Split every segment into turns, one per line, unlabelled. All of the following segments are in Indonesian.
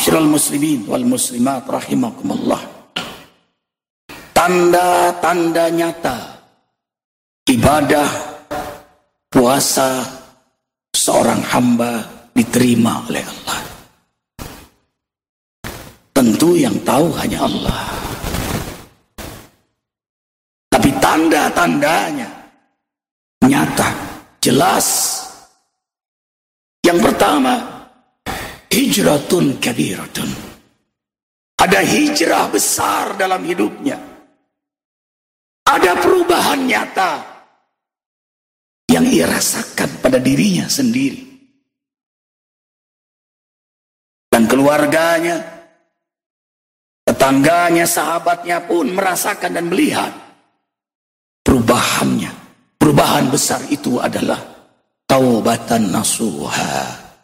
Ma'asyiral muslimin wal muslimat rahimakumullah. Tanda-tanda nyata ibadah puasa seorang hamba diterima oleh Allah. Tentu yang tahu hanya Allah. Tapi tanda-tandanya nyata, jelas. Yang pertama, hijratun kabiratun. Ada hijrah besar dalam hidupnya. Ada perubahan nyata yang ia rasakan pada dirinya sendiri. Dan keluarganya, tetangganya, sahabatnya pun merasakan dan melihat perubahannya. Perubahan besar itu adalah taubatan nasuha.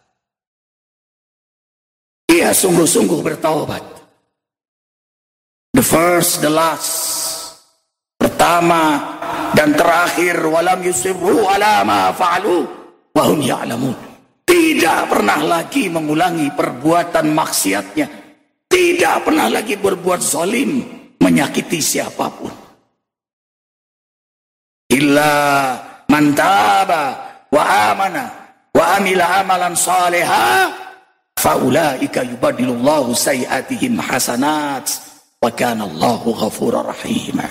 Ia sungguh-sungguh bertaubat. The first, the last. Pertama dan terakhir, walam yusirru ala ma fa'alu wa hum ya'lamun. Tidak pernah lagi mengulangi perbuatan maksiatnya. Tidak pernah lagi berbuat zalim, menyakiti siapapun. Illa man taba wa amana wa amila amalan salihah fa ulaika yubadilullahu sayiatihim hasanat wa kana Allahu ghafurur rahim.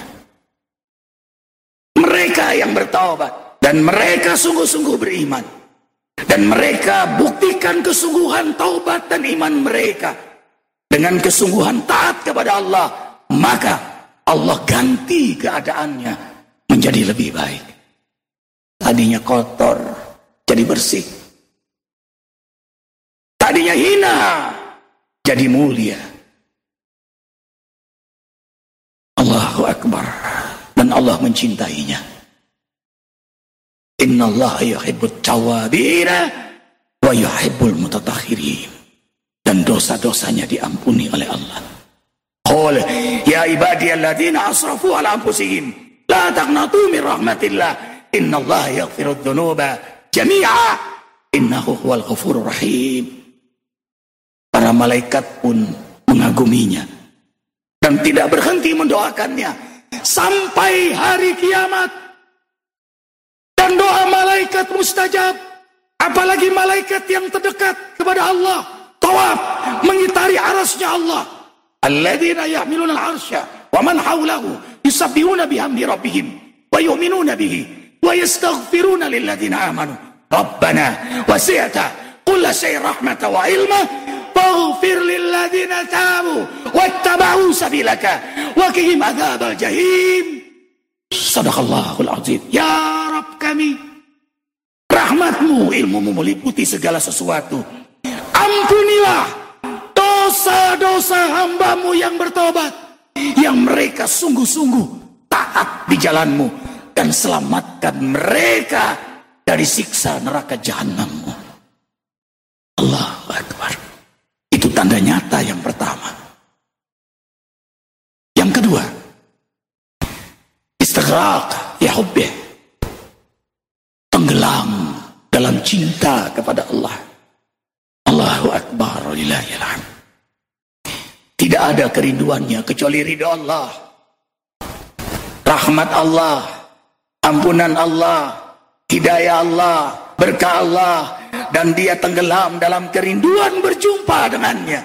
Mereka yang bertaubat dan mereka sungguh-sungguh beriman dan mereka buktikan kesungguhan taubat dan iman mereka dengan kesungguhan taat kepada Allah, maka Allah ganti keadaannya menjadi lebih baik. Tadinya kotor jadi bersih, tadinya hina jadi mulia. Allahu Akbar. Dan Allah mencintainya. Inna Allah yuhibbut tawabina wa yuhibbul mutatahhirin. Dan dosa-dosanya diampuni oleh Allah. Qul ya ibadiyalladzina asrafu ala anfusihim la taqnatu min rahmatillah inna Allah yaghfirudz dzunuba jami'a innahu huwal ghafurur rahim. Para malaikat pun mengaguminya dan tidak berhenti mendoakannya sampai hari kiamat. Dan doa malaikat mustajab, apalagi malaikat yang terdekat kepada Allah, tawaf mengitari arasnya Allah. Alladzina yahmiluna al-arsya wa man hawlahu yusabbihuna bihamdi rabbihim wa yu'minuna bihi wa yastaghfiruna lilladzina amanu rabbana wasi'ta kulla syai'in rahmatan wa ilma faghfir lilladzina tabu wattaba'u sabilaka wa qihim adzabal jahim. Shadaqallahul azim. Ya Rabb kami, rahmatmu, ilmumu meliputi segala sesuatu. Ampunilah dosa-dosa hambamu yang bertobat, yang mereka sungguh-sungguh taat di jalanmu, dan selamatkan mereka dari siksa neraka jahanammu. Allahu Akbar. Itu tanda nyata yang pertama. Yang kedua, istighraq ya hubbih, tenggelam dalam cinta kepada Allah. Allahu Akbar, lillahil hamd. Tidak ada kerinduannya kecuali ridha Allah, rahmat Allah, ampunan Allah, hidayah Allah, berkah Allah, dan dia tenggelam dalam kerinduan berjumpa dengannya.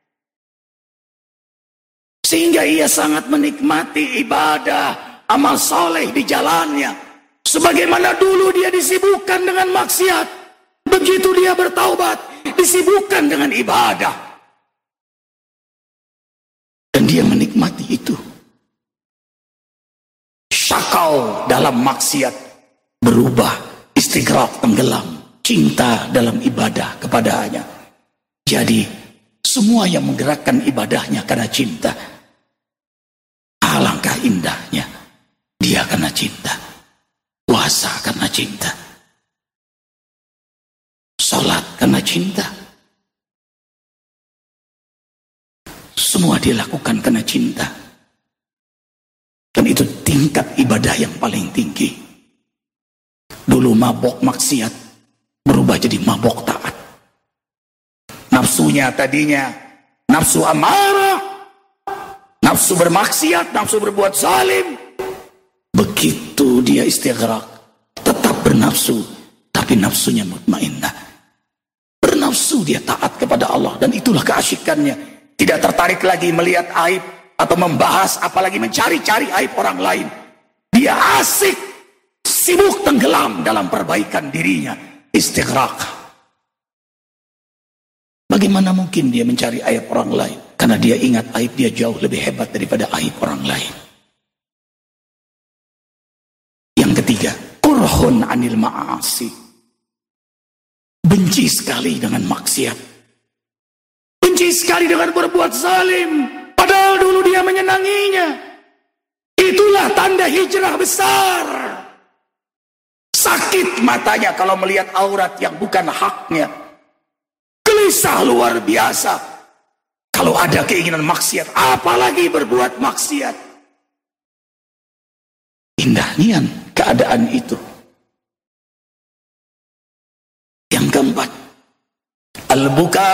Sehingga ia sangat menikmati ibadah, amal soleh di jalannya. Sebagaimana dulu dia disibukkan dengan maksiat, begitu dia bertaubat, disibukkan dengan ibadah. Dan dia menikmati itu. Syakau dalam maksiat berubah, istighraq tenggelam, cinta dalam ibadah kepadanya. Jadi semua yang menggerakkan ibadahnya karena cinta. Alangkah indahnya dia karena cinta, puasa karena cinta, salat karena cinta. Semua dia lakukan karena cinta. Dan itu tingkat ibadah yang paling tinggi. Dulu mabok maksiat berubah jadi mabok taat. Nafsunya tadinya nafsu amarah, nafsu bermaksiat, nafsu berbuat zalim. Begitu dia istighraq, tetap bernafsu, tapi nafsunya mutmainnah. Bernafsu dia taat kepada Allah, dan itulah keasyikannya. Tidak tertarik lagi melihat aib atau membahas, apalagi mencari-cari aib orang lain. Dia asik, sibuk tenggelam dalam perbaikan dirinya, istighraq. Bagaimana mungkin dia mencari aib orang lain? Karena dia ingat aib dia jauh lebih hebat daripada aib orang lain. Yang ketiga, kurhun anil ma'asi. Benci sekali dengan maksiat. Benci sekali dengan berbuat zalim. Padahal dulu dia menyenanginya. Itulah tanda hijrah besar. Sakit matanya kalau melihat aurat yang bukan haknya. Gelisah luar biasa kalau ada keinginan maksiat, apalagi berbuat maksiat. Indahnya keadaan itu. Yang keempat, al-buka.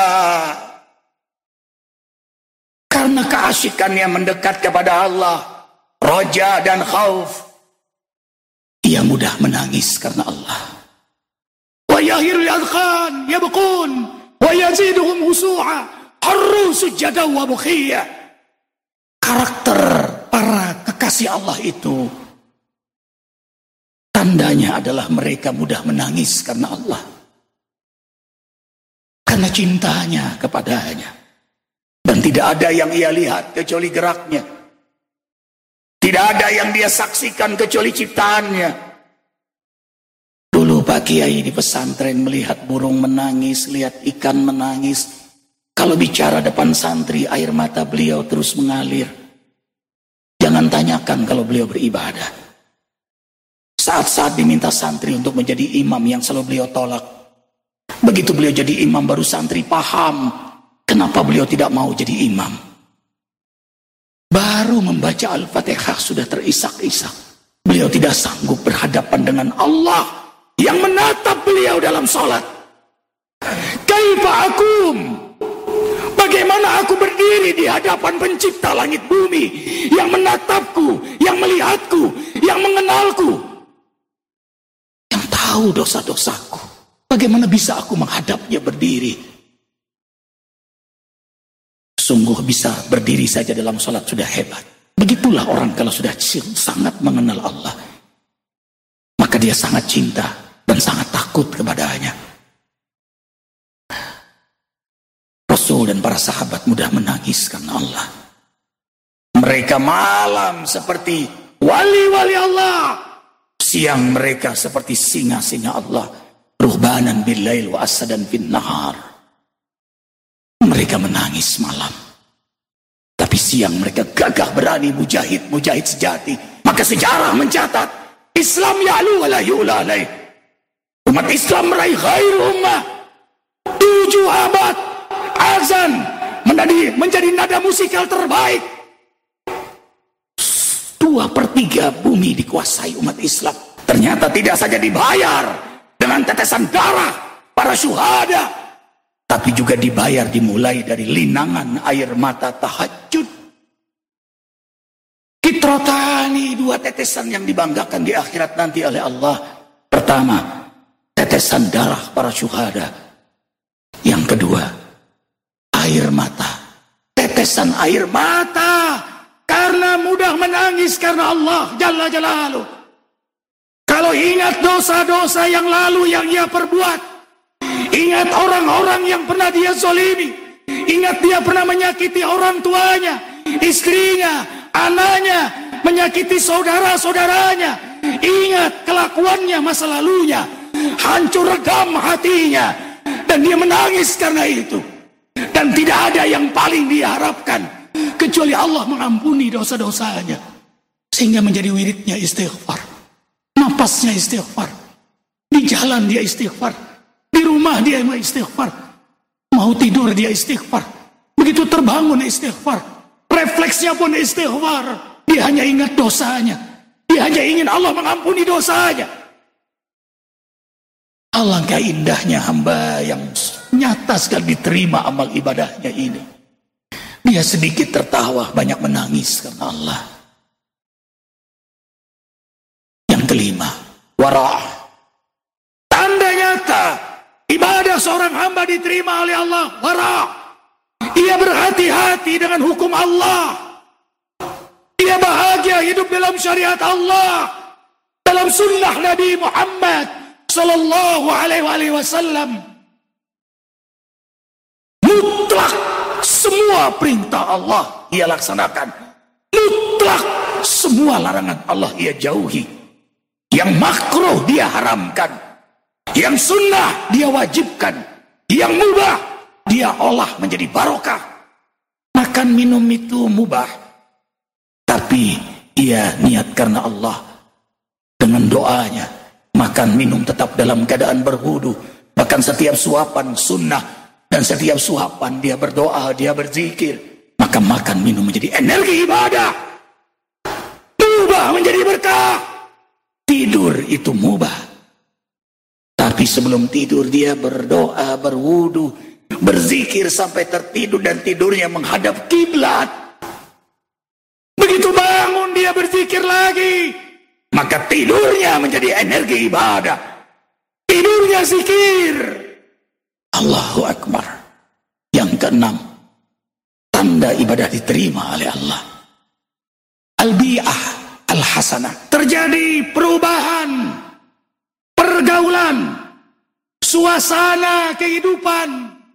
Karena keasyikannya mendekat kepada Allah, roja dan khauf, ia mudah menangis karena Allah. Wa yahirul adkhan yabqun wa yaziduhum husu'a harru sujada wa bukhiyya. Karakter para kekasih Allah itu, tandanya adalah mereka mudah menangis karena Allah, karena cintanya kepadanya. Dan tidak ada yang ia lihat kecuali geraknya. Tidak ada yang dia saksikan kecuali ciptaannya. Dulu Pak Kiai di pesantren melihat burung menangis, lihat ikan menangis. Kalau bicara depan santri, air mata beliau terus mengalir. Jangan tanyakan kalau beliau beribadah. Saat-saat diminta santri untuk menjadi imam yang selalu beliau tolak. Begitu beliau jadi imam, baru santri paham kenapa beliau tidak mau jadi imam. Baru membaca Al-Fatihah sudah terisak-isak. Beliau tidak sanggup berhadapan dengan Allah yang menatap beliau dalam salat. Kaifa akum? Bagaimana aku berdiri di hadapan pencipta langit bumi yang menatapku, yang melihatku, yang mengenalku, yang tahu dosa-dosaku? Bagaimana bisa aku menghadapnya berdiri? Sungguh bisa berdiri saja dalam salat sudah hebat. Begitulah orang kalau sudah sangat mengenal Allah, maka dia sangat cinta dan sangat takut kepadanya. Rasul dan para sahabat mudah menangis karena Allah. Mereka malam seperti wali-wali Allah, siang mereka seperti singa-singa Allah. Ruhbanan bil-lail wa asadan bin nahar. Mereka menangis malam, tapi siang mereka gagah berani, mujahid sejati. Maka sejarah mencatat, Islam ya'lu wa la yu'la alaih. Umat Islam meraih khair ummah. 7 abad azan menjadi nada musikal terbaik. 2/3 bumi dikuasai umat Islam. Ternyata tidak saja dibayar dengan tetesan darah para syuhada, tapi juga dibayar dimulai dari linangan air mata tahajud. Kitrotani, 2 tetesan yang dibanggakan di akhirat nanti oleh Allah. Pertama, tetesan darah para syuhada. Yang kedua, air mata. Tetesan air mata karena mudah menangis karena Allah Jalla Jalaluh. Kalau ingat dosa-dosa yang lalu yang ia perbuat, ingat orang-orang yang pernah dia zalimi, ingat dia pernah menyakiti orang tuanya, istrinya, anaknya, menyakiti saudara-saudaranya. Ingat kelakuannya masa lalunya, hancur redam hatinya, dan dia menangis karena itu. Dan tidak ada yang paling dia harapkan kecuali Allah mengampuni dosa-dosanya, sehingga menjadi wiridnya istighfar, napasnya istighfar, di jalan dia istighfar, di rumah dia istighfar, mau tidur dia istighfar, begitu terbangun istighfar, refleksnya pun istighfar. Dia hanya ingat dosanya, dia hanya ingin Allah mengampuni dosanya. Alangkah indahnya hamba yang nyata sekali diterima amal ibadahnya ini. Dia sedikit tertawa, banyak menangis karena Allah. Yang kelima, wara'. Tanda nyata ibadah seorang hamba diterima oleh Allah, wara'. Ia berhati-hati dengan hukum Allah. Ia bahagia hidup dalam syariat Allah, dalam sunnah Nabi Muhammad sallallahu alaihi wasallam. Mutlak semua perintah Allah ia laksanakan. Mutlak semua larangan Allah ia jauhi. Yang makruh dia haramkan. Yang sunnah dia wajibkan. Yang mubah dia olah menjadi barokah. Makan minum itu mubah, tapi ia niat karena Allah. Dengan doanya, makan minum tetap dalam keadaan berwudu. Bahkan setiap suapan sunnah, dan setiap suapan dia berdoa, dia berzikir. Maka makan minum menjadi energi ibadah. Mubah menjadi berkah. Tidur itu mubah. Tapi sebelum tidur dia berdoa, berwudu, berzikir sampai tertidur, dan tidurnya menghadap kiblat. Begitu bangun dia berzikir lagi. Maka tidurnya menjadi energi ibadah. Tidurnya zikir. Allahu Akbar. Yang keenam, tanda ibadah diterima oleh Allah. Al-bi'ah al-hasanah. Terjadi perubahan, pergaulan, suasana kehidupan.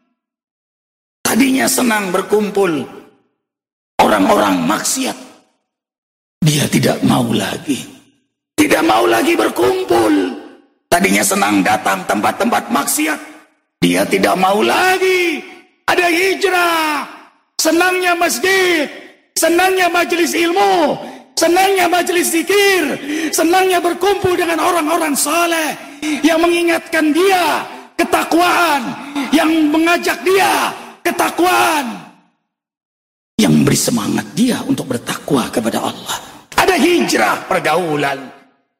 Tadinya senang berkumpul orang-orang maksiat, dia tidak mau lagi. Tidak mau lagi berkumpul. Tadinya senang datang tempat-tempat maksiat, dia tidak mau lagi. Ada hijrah. Senangnya masjid, senangnya majelis ilmu, senangnya majelis zikir, senangnya berkumpul dengan orang-orang saleh yang mengingatkan dia ketakwaan, yang mengajak dia ketakwaan, yang memberi semangat dia untuk bertakwa kepada Allah. Ada hijrah pergaulan.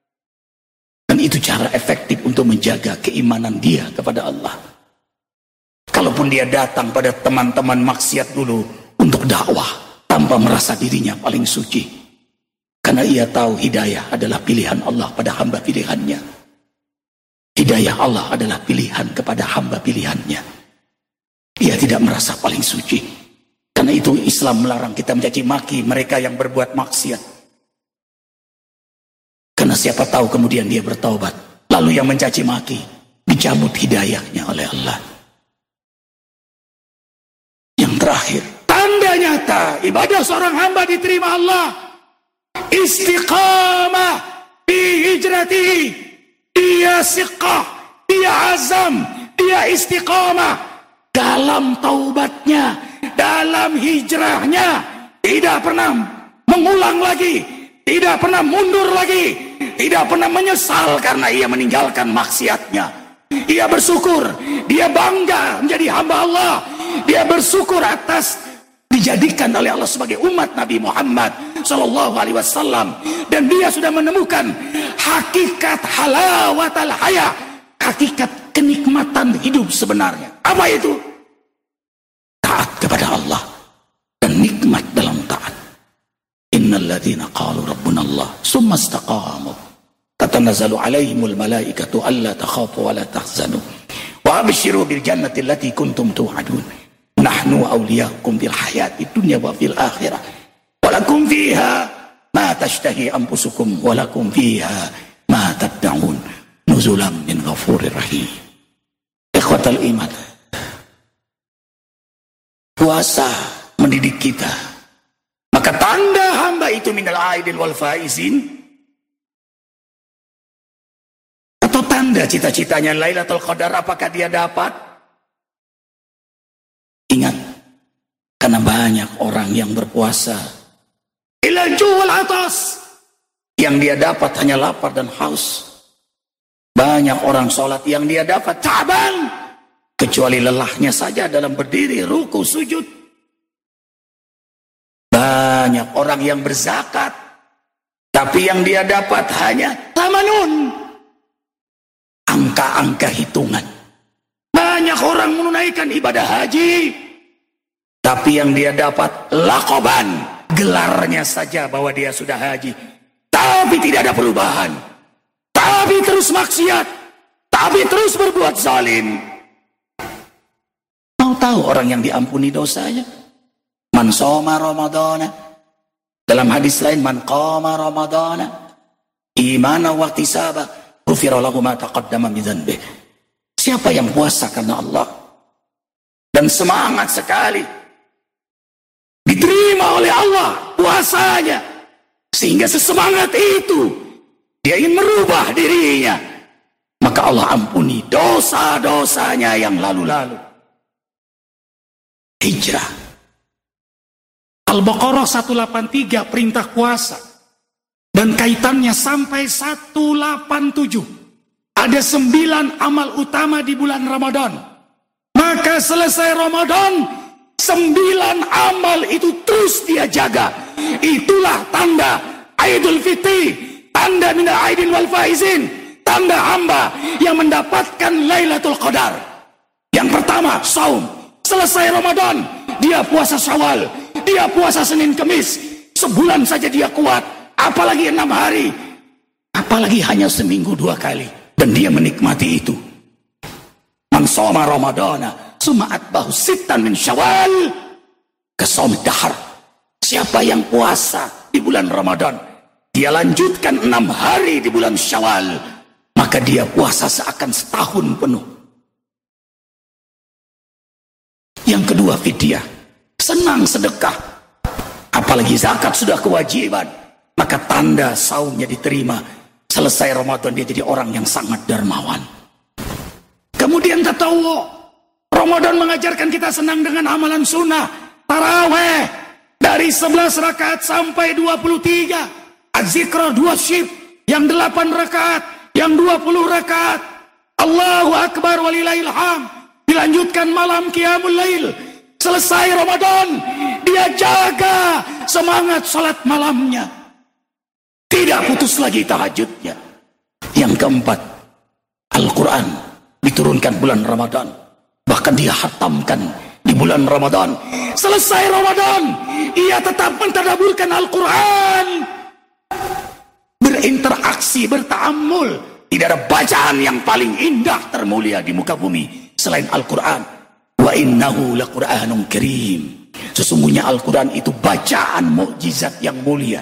Dan itu cara efektif untuk menjaga keimanan dia kepada Allah. Kalaupun dia datang pada teman-teman maksiat dulu untuk dakwah, tanpa merasa dirinya paling suci. Karena ia tahu hidayah adalah pilihan Allah pada hamba pilihannya. Hidayah Allah adalah pilihan kepada hamba pilihannya. Ia tidak merasa paling suci. Karena itu Islam melarang kita mencaci maki mereka yang berbuat maksiat. Karena siapa tahu kemudian dia bertaubat, lalu yang mencaci maki dicabut hidayahnya oleh Allah. Yang terakhir, tanda nyata ibadah seorang hamba diterima Allah, istiqamah fi hijratihi. Dia siqah, dia azam, dia istiqamah dalam taubatnya, dalam hijrahnya. Tidak pernah mengulang lagi, tidak pernah mundur lagi, tidak pernah menyesal karena ia meninggalkan maksiatnya. Ia bersyukur, dia bangga menjadi hamba Allah. Dia bersyukur atas dijadikan oleh Allah sebagai umat Nabi Muhammad sallallahu alaihi wasallam, dan dia sudah menemukan hakikat halawatal haya, hakikat kenikmatan hidup sebenarnya. Apa itu? Taat kepada Allah dan nikmat dalam taat. Innal ladzina qalu rabbuna Allah tsumma istaqamu tatanazzalu alaihimul malaikatu alla takhafu wa la tahzanu wa abshiru bil jannati allati kuntum tu'adun nahnu awliyaakum fil hayati dunya wa fil akhirah wa lakum fiha ma tashtahi anfusukum wa lakum fiha ma tad'un nuzulan min ghafurir rahim. Ikhwatal iman, puasa mendidik kita. Maka tanda hamba itu minal aidin wal faizin, atau tanda cita-citanya Lailatul Qadar, apakah dia dapat? Ingat, karena banyak orang yang berpuasa ilal ju'al atas, yang dia dapat hanya lapar dan haus. Banyak orang sholat yang dia dapat taban, kecuali lelahnya saja dalam berdiri, ruku, sujud. Banyak orang yang berzakat, tapi yang dia dapat hanya tamanun, angka-angka hitungan. Banyak orang menunaikan ibadah haji, Tapi yang dia dapat laqaban, gelarnya saja bahwa dia sudah haji. Tapi tidak ada perubahan. Tapi terus maksiat. Tapi terus berbuat zalim. Mau tahu orang yang diampuni dosanya? Man shoma ramadhana. Dalam hadis lain, man qama ramadhana imana wa ihtisaba ghufira lahu ma taqaddama min dhanbihi. Siapa yang puasa karena Allah dan semangat sekali, diterima oleh Allah puasanya, sehingga sesemangat itu dia ingin merubah dirinya, maka Allah ampuni dosa-dosanya yang lalu-lalu. Hijrah. Al-Baqarah 183 perintah puasa. Dan kaitannya sampai 187. Ada 9 amal utama di bulan Ramadan. Maka selesai Ramadan, 9 amal itu terus dia jaga. Itulah tanda Aidul Fitri, tanda minal aidin wal faizin, tanda hamba yang mendapatkan Lailatul Qadar. Yang pertama, saum. Selesai Ramadan, dia puasa Syawal, dia puasa Senin Kemis. Sebulan saja dia kuat, apalagi 6 hari, apalagi hanya seminggu 2 kali, dan dia menikmati itu. Man shoma ramadhana summa atbahu sittan min Syawal kasaumid dahar. Siapa yang puasa di bulan Ramadan, dia lanjutkan 6 hari di bulan Syawal, maka dia puasa seakan setahun penuh. Yang kedua, fidyah. Senang sedekah. Apalagi zakat sudah kewajiban, maka tanda saumnya diterima. Selesai Ramadan dia jadi orang yang sangat dermawan. Kemudian tatawwu. Ramadan mengajarkan kita senang dengan amalan sunnah. Taraweh dari 11 rakaat sampai 23. Az-Zikra 2 shift, yang 8 rakaat, yang 20 rakaat. Allahu Akbar walillahil hamd. Dilanjutkan malam Qiyamul Lail. Selesai Ramadan, dia jaga semangat salat malamnya. Tidak putus lagi tahajudnya. Yang keempat, Al-Quran diturunkan bulan Ramadan. Bahkan dia khatamkan di bulan Ramadan. Selesai Ramadan, ia tetap mentadaburkan Al-Quran. Berinteraksi, berta'ammul. Tidak ada bacaan yang paling indah termulia di muka bumi selain Al-Quran. Wa innahu laqur'anun karim. Sesungguhnya Al-Quran itu bacaan mukjizat yang mulia.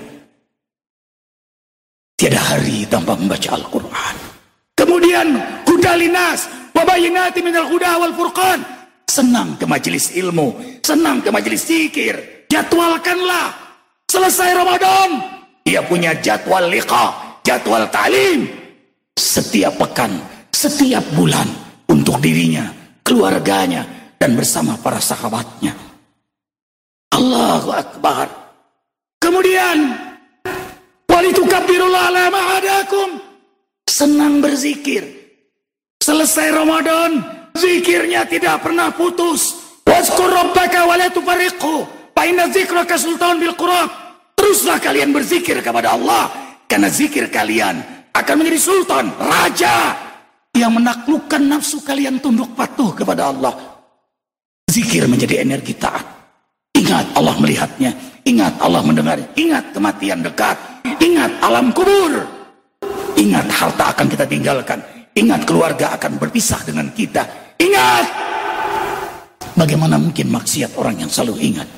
Tiada hari tanpa membaca Al-Quran. Kemudian hudalinas wa bayyinatin minal huda wal furqan. Senang ke majelis ilmu, senang ke majelis zikir. Jadwalkanlah. Selesai Ramadan, dia punya jadwal liqa, jadwal ta'lim. Setiap pekan, setiap bulan, untuk dirinya, keluarganya, dan bersama para sahabatnya. Allahu Akbar. Kemudian, walitukabbirullaha ala ma hadakum. Senang berzikir. Selesai Ramadan, zikirnya tidak pernah putus. Wazkur rabbaka wa la tufarriqhu, fa inna dzikraka sultan bil qurab. Teruslah kalian berzikir kepada Allah, karena zikir kalian akan menjadi sultan, raja yang menaklukkan nafsu kalian tunduk patuh kepada Allah. Zikir menjadi energi taat. Ingat Allah melihatnya, ingat Allah mendengarnya, ingat kematian dekat, ingat alam kubur, ingat harta akan kita tinggalkan, ingat keluarga akan berpisah dengan kita, ingat. Bagaimana mungkin maksiat orang yang selalu ingat?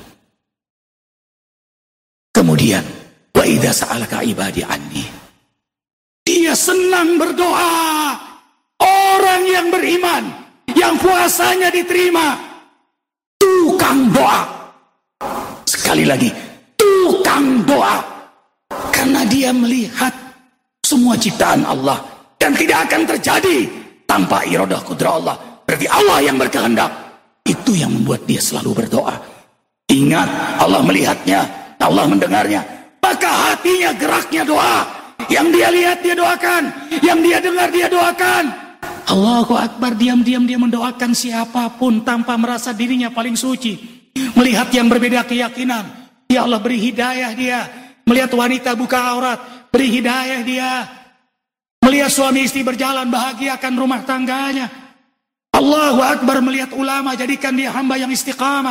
Kemudian, wa idza sa'alaka ibadi anni. Dia senang berdoa. Orang yang beriman, yang puasanya diterima, tukang doa. Sekali lagi, tukang doa. Karena dia melihat semua ciptaan Allah, dan tidak akan terjadi tanpa iradah kudrah Allah. Berarti Allah yang berkehendak. Itu yang membuat dia selalu berdoa. Ingat, Allah melihatnya, Allah mendengarnya. Maka hatinya geraknya doa. Yang dia lihat dia doakan, yang dia dengar dia doakan. Allahu Akbar, diam-diam dia mendoakan siapapun tanpa merasa dirinya paling suci. Melihat yang berbeda keyakinan, ya Allah beri hidayah dia. Melihat wanita buka aurat, beri hidayah dia. Melihat suami istri berjalan, bahagiakan rumah tangganya. Allahu Akbar, melihat ulama, jadikan dia hamba yang istiqamah.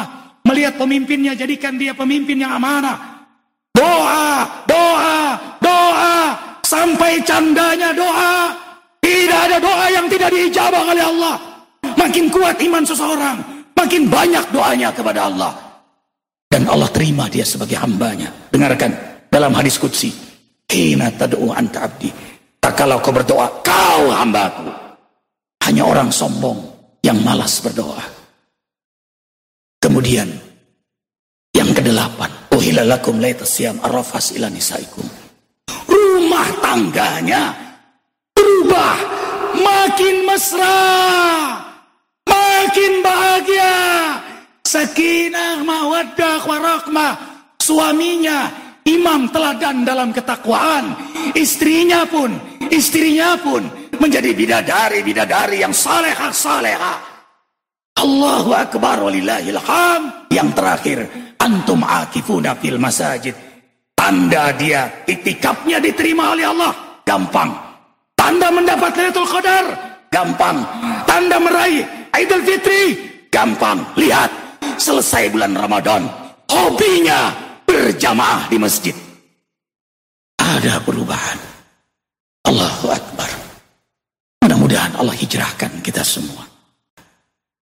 melihat pemimpinnya, jadikan dia pemimpin yang amanah. Doa, doa, doa, sampai candanya doa. Tidak ada doa yang tidak diijabah oleh Allah. Makin kuat iman seseorang, makin banyak doanya kepada Allah. Dan Allah terima dia sebagai hambanya. Dengarkan dalam hadis qudsi, hina tad'u anta abdi, tak kalau kau berdoa, kau hambaku. Hanya orang sombong yang malas berdoa. Kemudian yang ke-8, uhilla lakum laitas siyam arrafas ila nisaikum. Rumah tangganya berubah, makin mesra, makin bahagia. Sakinah, mawaddah, warahmah. Suaminya imam teladan dalam ketakwaan. Istrinya pun menjadi bidadari yang salehah. Allahu akbar walillahil hamd. Yang terakhir, antum akifuna fil masajid. Tanda dia iktikafnya diterima oleh Allah, gampang. Tanda mendapat Lailatul Qadar, gampang. Tanda meraih Idul Fitri, gampang. Lihat, selesai bulan Ramadan, hobinya berjamaah di masjid. Ada perubahan. Allahu akbar. Mudah-mudahan Allah hijrahkan kita semua.